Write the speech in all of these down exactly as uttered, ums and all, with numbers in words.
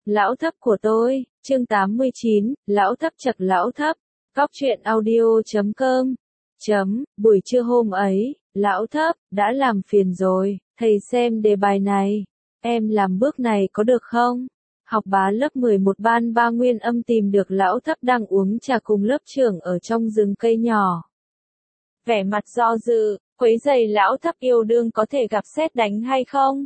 Lão thấp của tôi, chương tám mươi chín, lão thấp chật lão thấp, góc truyện audio chấm com, chấm, buổi trưa hôm ấy, lão thấp, đã làm phiền rồi, thầy xem đề bài này, em làm bước này có được không? Học bá lớp mười một ban ba Nguyên Âm tìm được lão thấp đang uống trà cùng lớp trưởng ở trong rừng cây nhỏ. Vẻ mặt do dự, quấy giày lão thấp yêu đương có thể gặp sét đánh hay không?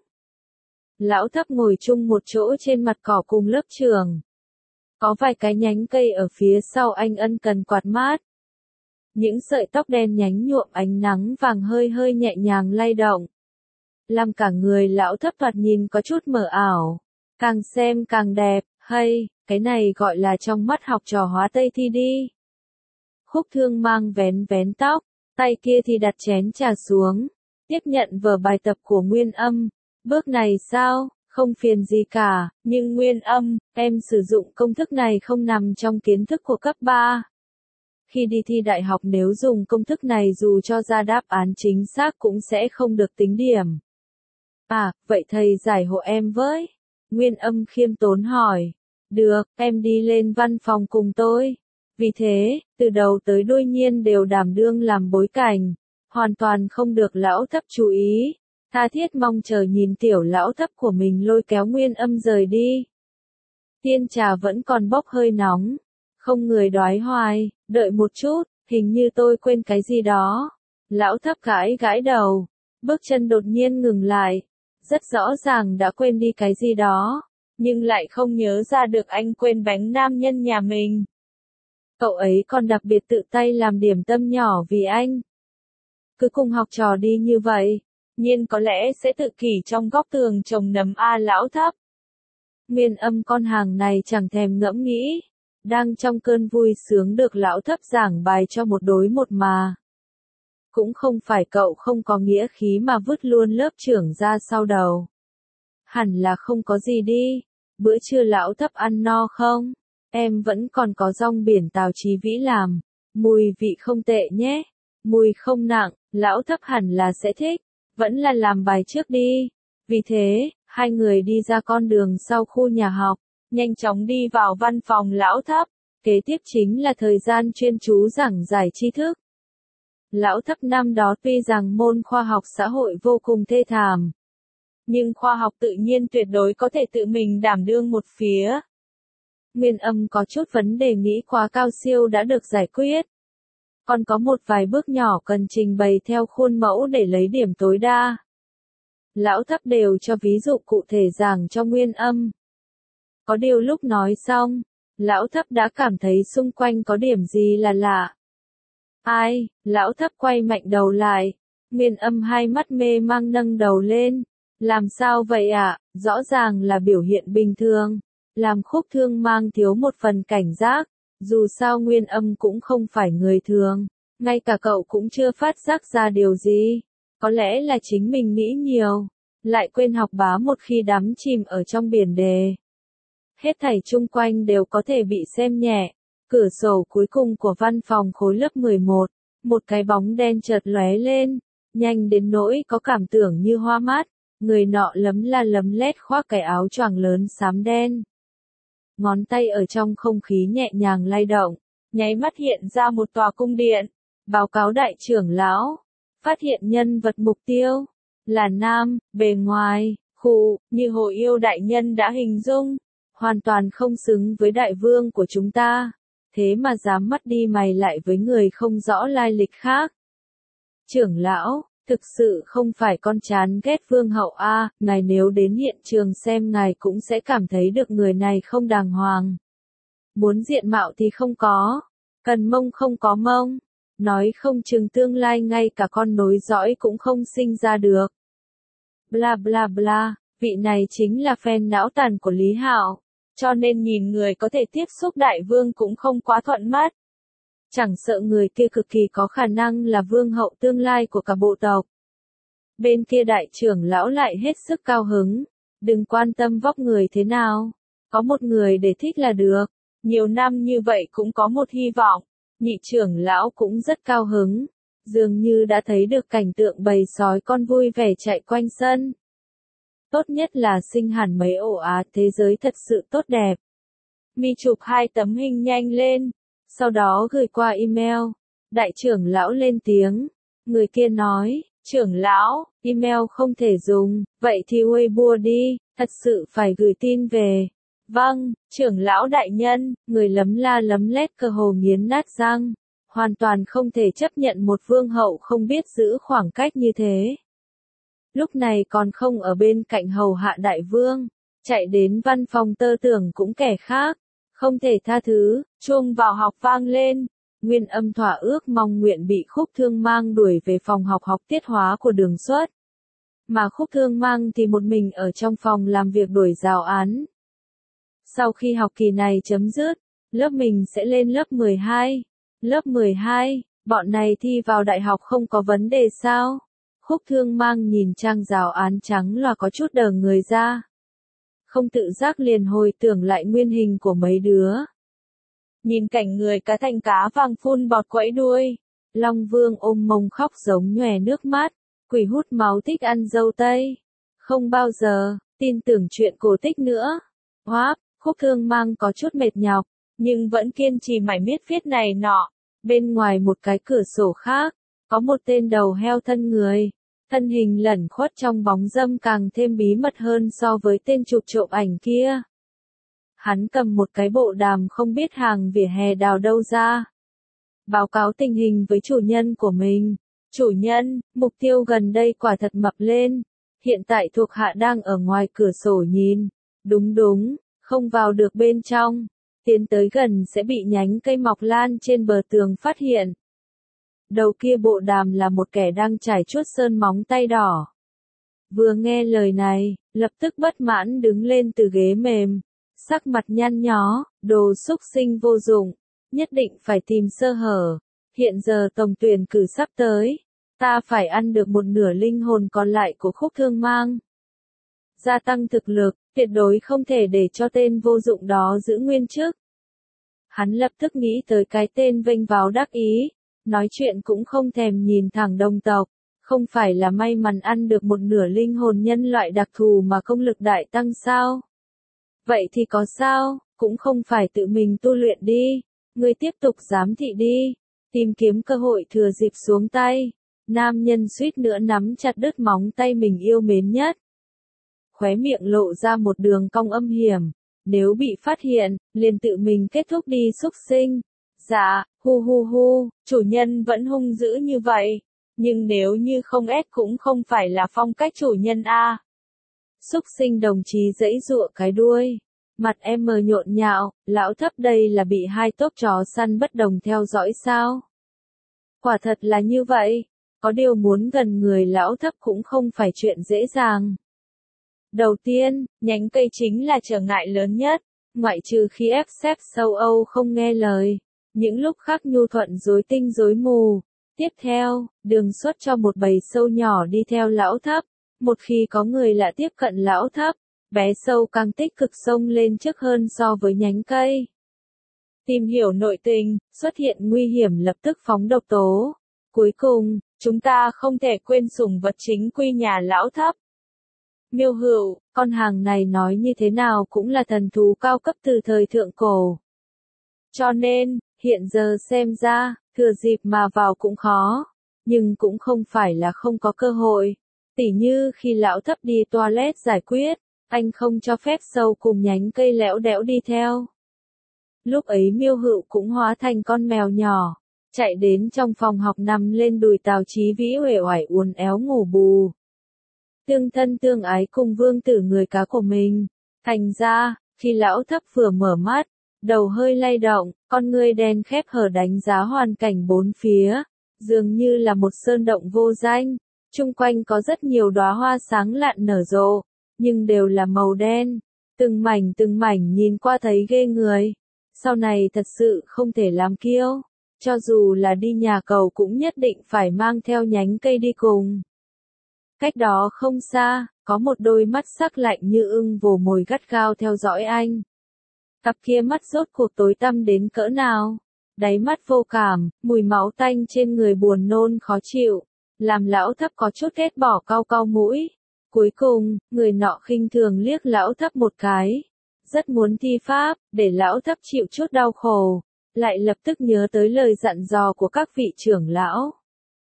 Lão thấp ngồi chung một chỗ trên mặt cỏ cùng lớp trưởng. Có vài cái nhánh cây ở phía sau anh ân cần quạt mát. Những sợi tóc đen nhánh nhuộm ánh nắng vàng hơi hơi nhẹ nhàng lay động. Làm cả người lão thấp thoạt nhìn có chút mờ ảo. Càng xem càng đẹp, hay, cái này gọi là trong mắt học trò hóa Tây thi đi. Khúc Thương mang vén vén tóc, tay kia thì đặt chén trà xuống, tiếp nhận vở bài tập của Nguyên Âm. Bước này sao, không phiền gì cả, nhưng Nguyên Âm, em sử dụng công thức này không nằm trong kiến thức của cấp ba. Khi đi thi đại học nếu dùng công thức này dù cho ra đáp án chính xác cũng sẽ không được tính điểm. À, vậy thầy giải hộ em với. Nguyên Âm khiêm tốn hỏi. Được, em đi lên văn phòng cùng tôi. Vì thế, từ đầu tới đuôi Nhiên đều đảm đương làm bối cảnh, hoàn toàn không được lão thấp chú ý. Tha thiết mong chờ nhìn tiểu lão thấp của mình lôi kéo Nguyên Âm rời đi. Tiên trà vẫn còn bốc hơi nóng. Không người đoái hoài, đợi một chút, hình như tôi quên cái gì đó. Lão thấp gãi gãi đầu, bước chân đột nhiên ngừng lại. Rất rõ ràng đã quên đi cái gì đó, nhưng lại không nhớ ra được anh quên bánh nam nhân nhà mình. Cậu ấy còn đặc biệt tự tay làm điểm tâm nhỏ vì anh. Cứ cùng học trò đi như vậy, Nhiên có lẽ sẽ tự kỷ trong góc tường trồng nấm a lão thấp. Nguyên Âm con hàng này chẳng thèm ngẫm nghĩ, đang trong cơn vui sướng được lão thấp giảng bài cho một đối một mà. Cũng không phải cậu không có nghĩa khí mà vứt luôn lớp trưởng ra sau đầu. Hẳn là không có gì đi, bữa trưa lão thấp ăn no không? Em vẫn còn có rong biển Tào Chí Vĩ làm, mùi vị không tệ nhé, mùi không nặng, lão thấp hẳn là sẽ thích, vẫn là làm bài trước đi. Vì thế, hai người đi ra con đường sau khu nhà học, nhanh chóng đi vào văn phòng lão thấp, kế tiếp chính là thời gian chuyên chú giảng giải tri thức. Lão thấp năm đó tuy rằng môn khoa học xã hội vô cùng thê thảm, nhưng khoa học tự nhiên tuyệt đối có thể tự mình đảm đương một phía. Nguyên Âm có chút vấn đề nghĩ quá cao siêu đã được giải quyết. Còn có một vài bước nhỏ cần trình bày theo khuôn mẫu để lấy điểm tối đa. Lão thấp đều cho ví dụ cụ thể giảng cho Nguyên Âm. Có điều lúc nói xong, lão thấp đã cảm thấy xung quanh có điểm gì là lạ. Ai, lão thấp quay mạnh đầu lại. Nguyên Âm hai mắt mê mang nâng đầu lên. Làm sao vậy ạ, à? Rõ ràng là biểu hiện bình thường. Làm Khúc Thương mang thiếu một phần cảnh giác. Dù sao Nguyên Âm cũng không phải người thường. Ngay cả cậu cũng chưa phát giác ra điều gì. Có lẽ là chính mình nghĩ nhiều. Lại quên học bá một khi đắm chìm ở trong biển đề. Hết thảy chung quanh đều có thể bị xem nhẹ. Cửa sổ cuối cùng của văn phòng khối lớp mười một, một cái bóng đen chợt lóe lên, nhanh đến nỗi có cảm tưởng như hoa mắt, người nọ lấm la lấm lét khoác cái áo choàng lớn xám đen. Ngón tay ở trong không khí nhẹ nhàng lay động, nháy mắt hiện ra một tòa cung điện, báo cáo đại trưởng lão, phát hiện nhân vật mục tiêu, là nam, bề ngoài, khụ, như Hồ Yêu đại nhân đã hình dung, hoàn toàn không xứng với đại vương của chúng ta. Thế mà dám mắt đi mày lại với người không rõ lai lịch khác. Trưởng lão, thực sự không phải con chán ghét vương hậu a, à, ngài nếu đến hiện trường xem ngài cũng sẽ cảm thấy được người này không đàng hoàng. Muốn diện mạo thì không có, cần mông không có mông, nói không chừng tương lai ngay cả con nối dõi cũng không sinh ra được. Bla bla bla, vị này chính là fan não tàn của Lý Hạo. Cho nên nhìn người có thể tiếp xúc đại vương cũng không quá thuận mắt. Chẳng sợ người kia cực kỳ có khả năng là vương hậu tương lai của cả bộ tộc. Bên kia đại trưởng lão lại hết sức cao hứng. Đừng quan tâm vóc người thế nào. Có một người để thích là được. Nhiều năm như vậy cũng có một hy vọng. Nhị trưởng lão cũng rất cao hứng. Dường như đã thấy được cảnh tượng bầy sói con vui vẻ chạy quanh sân. tốt nhất là sinh hẳn mấy ổ ạt thế giới thật sự tốt đẹp. Mi chụp hai tấm hình nhanh lên, sau đó gửi qua email. Đại trưởng lão lên tiếng, người kia nói, trưởng lão, email không thể dùng, vậy thì Weibo đi, thật sự phải gửi tin về. Vâng, trưởng lão đại nhân, người lấm la lấm lét cơ hồ nghiến nát răng, hoàn toàn không thể chấp nhận một vương hậu không biết giữ khoảng cách như thế. Lúc này còn không ở bên cạnh hầu hạ đại vương, chạy đến văn phòng tơ tưởng cũng kẻ khác, không thể tha thứ, chuông vào học vang lên, Nguyên Âm thỏa ước mong nguyện bị Khúc Thương Mang đuổi về phòng học học tiết hóa của Đường Xuất. Mà Khúc Thương Mang thì một mình ở trong phòng làm việc đuổi giáo án. Sau khi học kỳ này chấm dứt, lớp mình sẽ lên lớp mười hai. Lớp mười hai, bọn này thi vào đại học không có vấn đề sao? Khúc Thương Mang nhìn trang giáo án trắng là có chút đờ người ra. Không tự giác liền hồi tưởng lại nguyên hình của mấy đứa. Nhìn cảnh người cá thành cá vàng phun bọt quẫy đuôi. Long Vương ôm mông khóc giống nhòe nước mắt. Quỷ hút máu thích ăn dâu tây. Không bao giờ, tin tưởng chuyện cổ tích nữa. Hoáp, Khúc Thương Mang có chút mệt nhọc, nhưng vẫn kiên trì mải miết viết này nọ. Bên ngoài một cái cửa sổ khác, có một tên đầu heo thân người. Thân hình lẩn khuất trong bóng râm càng thêm bí mật hơn so với tên chụp trộm ảnh kia. Hắn cầm một cái bộ đàm không biết hàng vỉa hè đào đâu ra. Báo cáo tình hình với chủ nhân của mình. Chủ nhân, mục tiêu gần đây quả thật mập lên. Hiện tại thuộc hạ đang ở ngoài cửa sổ nhìn. Đúng đúng, không vào được bên trong. Tiến tới gần sẽ bị nhánh cây mọc lan trên bờ tường phát hiện. Đầu kia bộ đàm là một kẻ đang trải chuốt sơn móng tay đỏ. Vừa nghe lời này, lập tức bất mãn đứng lên từ ghế mềm. Sắc mặt nhăn nhó, đồ xúc sinh vô dụng. Nhất định phải tìm sơ hở. Hiện giờ tổng tuyển cử sắp tới. Ta phải ăn được một nửa linh hồn còn lại của Khúc Thương Mang. Gia tăng thực lực, tuyệt đối không thể để cho tên vô dụng đó giữ nguyên chức. Hắn lập tức nghĩ tới cái tên vênh váo đắc ý. Nói chuyện cũng không thèm nhìn thẳng đồng tộc. Không phải là may mắn ăn được một nửa linh hồn nhân loại đặc thù mà công lực đại tăng sao? Vậy thì có sao, cũng không phải tự mình tu luyện đi. Ngươi tiếp tục giám thị đi. Tìm kiếm cơ hội thừa dịp xuống tay. Nam nhân suýt nữa nắm chặt đứt móng tay mình yêu mến nhất. Khóe miệng lộ ra một đường cong âm hiểm. Nếu bị phát hiện, liền tự mình kết thúc đi xúc sinh. Dạ, hu hu hu, chủ nhân vẫn hung dữ như vậy. Nhưng nếu như không ép cũng không phải là phong cách chủ nhân a. Xúc sinh đồng chí giãy giụa cái đuôi. Mặt em mờ nhộn nhạo, lão Thấp đây là bị hai tốp chó săn bất đồng theo dõi sao? Quả thật là như vậy. Có điều muốn gần người lão Thấp cũng không phải chuyện dễ dàng. Đầu tiên, nhánh cây chính là trở ngại lớn nhất. Ngoại trừ khi ép xếp châu Âu không nghe lời. Những lúc khác nhu thuận rối tinh rối mù. Tiếp theo, Đường Xuất cho một bầy sâu nhỏ đi theo lão Thấp. Một khi có người lạ tiếp cận lão Thấp, bé sâu càng tích cực xông lên trước hơn so với nhánh cây. Tìm hiểu nội tình, xuất hiện nguy hiểm lập tức phóng độc tố. Cuối cùng, chúng ta không thể quên sủng vật chính quy nhà lão Thấp. Miêu Hựu, con hàng này nói như thế nào cũng là thần thú cao cấp từ thời thượng cổ. Cho nên, hiện giờ xem ra, thừa dịp mà vào cũng khó, nhưng cũng không phải là không có cơ hội. Tỉ như khi lão Thấp đi toilet giải quyết, anh không cho phép sâu cùng nhánh cây lẽo đẽo đi theo. Lúc ấy Miêu Hựu cũng hóa thành con mèo nhỏ, chạy đến trong phòng học nằm lên đùi Tào Chí Vĩ uể oải uốn éo ngủ bù. Tương thân tương ái cùng vương tử người cá của mình. Thành ra, khi lão Thấp vừa mở mắt, đầu hơi lay động, con ngươi đen khép hở đánh giá hoàn cảnh bốn phía, dường như là một sơn động vô danh. Chung quanh có rất nhiều đóa hoa sáng lạn nở rộ, nhưng đều là màu đen, từng mảnh từng mảnh nhìn qua thấy ghê người. Sau này thật sự không thể làm kiêu, cho dù là đi nhà cầu cũng nhất định phải mang theo nhánh cây đi cùng. Cách đó không xa, có một đôi mắt sắc lạnh như ưng vồ mồi gắt gao theo dõi anh. Cặp kia mắt rốt cuộc tối tăm đến cỡ nào? Đáy mắt vô cảm, mùi máu tanh trên người buồn nôn khó chịu, làm lão Thấp có chút ghét bỏ cau cau mũi. Cuối cùng, người nọ khinh thường liếc lão thấp một cái. Rất muốn thi pháp, để lão thấp chịu chút đau khổ. Lại lập tức nhớ tới lời dặn dò của các vị trưởng lão.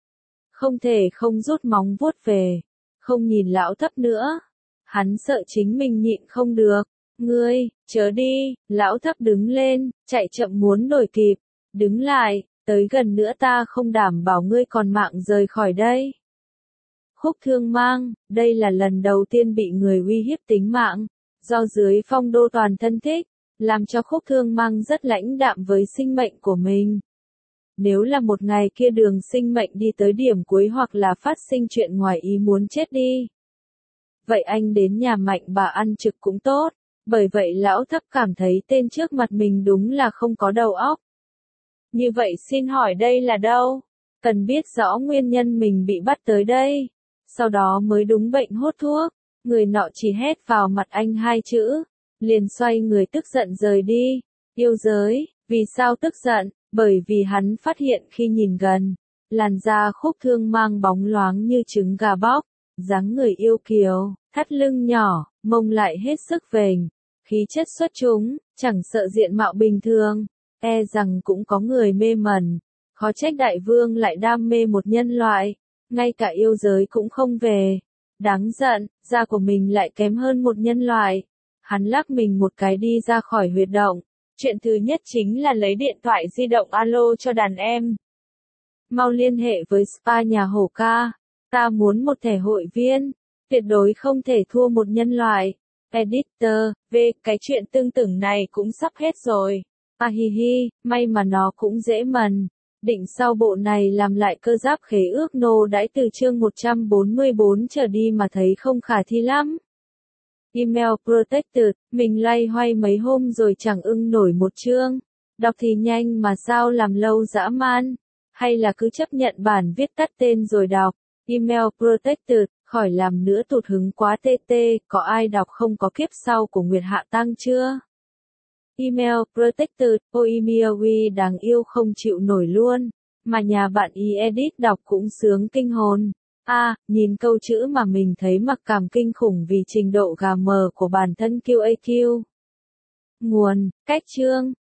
Không thể không rút móng vuốt về. Không nhìn lão thấp nữa. Hắn sợ chính mình nhịn không được. Ngươi, chớ đi, lão thấp đứng lên, chạy chậm muốn đuổi kịp. Đứng lại, tới gần nữa ta không đảm bảo ngươi còn mạng rời khỏi đây. Khúc Thương Mang, đây là lần đầu tiên bị người uy hiếp tính mạng, do dưới phong đô toàn thân thích, làm cho Khúc Thương Mang rất lãnh đạm với sinh mệnh của mình. Nếu là một ngày kia đường sinh mệnh đi tới điểm cuối hoặc là phát sinh chuyện ngoài ý muốn chết đi. Vậy anh đến nhà Mạnh bà ăn trực cũng tốt, bởi vậy lão thấp cảm thấy tên trước mặt mình đúng là không có đầu óc. Như vậy xin hỏi đây là đâu? Cần biết rõ nguyên nhân mình bị bắt tới đây. Sau đó mới đúng bệnh hốt thuốc. Người nọ chỉ hét vào mặt anh hai chữ. Liền xoay người tức giận rời đi. Yêu giới, vì sao tức giận? Bởi vì hắn phát hiện khi nhìn gần. Làn da Khúc Thương Mang bóng loáng như trứng gà bóc. Dáng người yêu kiều, thắt lưng nhỏ, mông lại hết sức vềnh. Khí chất xuất chúng, chẳng sợ diện mạo bình thường. E rằng cũng có người mê mẩn. Khó trách đại vương lại đam mê một nhân loại. Ngay cả yêu giới cũng không về. Đáng giận, da của mình lại kém hơn một nhân loại. Hắn lắc mình một cái đi ra khỏi huyệt động. Chuyện thứ nhất chính là lấy điện thoại di động alo cho đàn em. Mau liên hệ với spa nhà Hổ ca. Ta muốn một thẻ hội viên. Tuyệt đối không thể thua một nhân loại. Editor, về cái chuyện tương tự này cũng sắp hết rồi. À hi hi, may mà nó cũng dễ mần. Định sau bộ này làm lại cơ giáp khế ước nô đãi từ chương một trăm bốn mươi bốn trở đi mà thấy không khả thi lắm. Email Protected, mình loay hoay mấy hôm rồi chẳng ưng nổi một chương. Đọc thì nhanh mà sao làm lâu dã man. Hay là cứ chấp nhận bản viết tắt tên rồi đọc. Email Protected, khỏi làm nữa tụt hứng quá tê tê, có ai đọc không có kiếp sau của Nguyệt Hạ Tăng chưa? Email Protected, ôi email uy đáng yêu không chịu nổi luôn, mà nhà bạn y edit đọc cũng sướng kinh hồn. A, à, nhìn câu chữ mà mình thấy mặc cảm kinh khủng vì trình độ gà mờ của bản thân quy a quy. Nguồn, cách chương,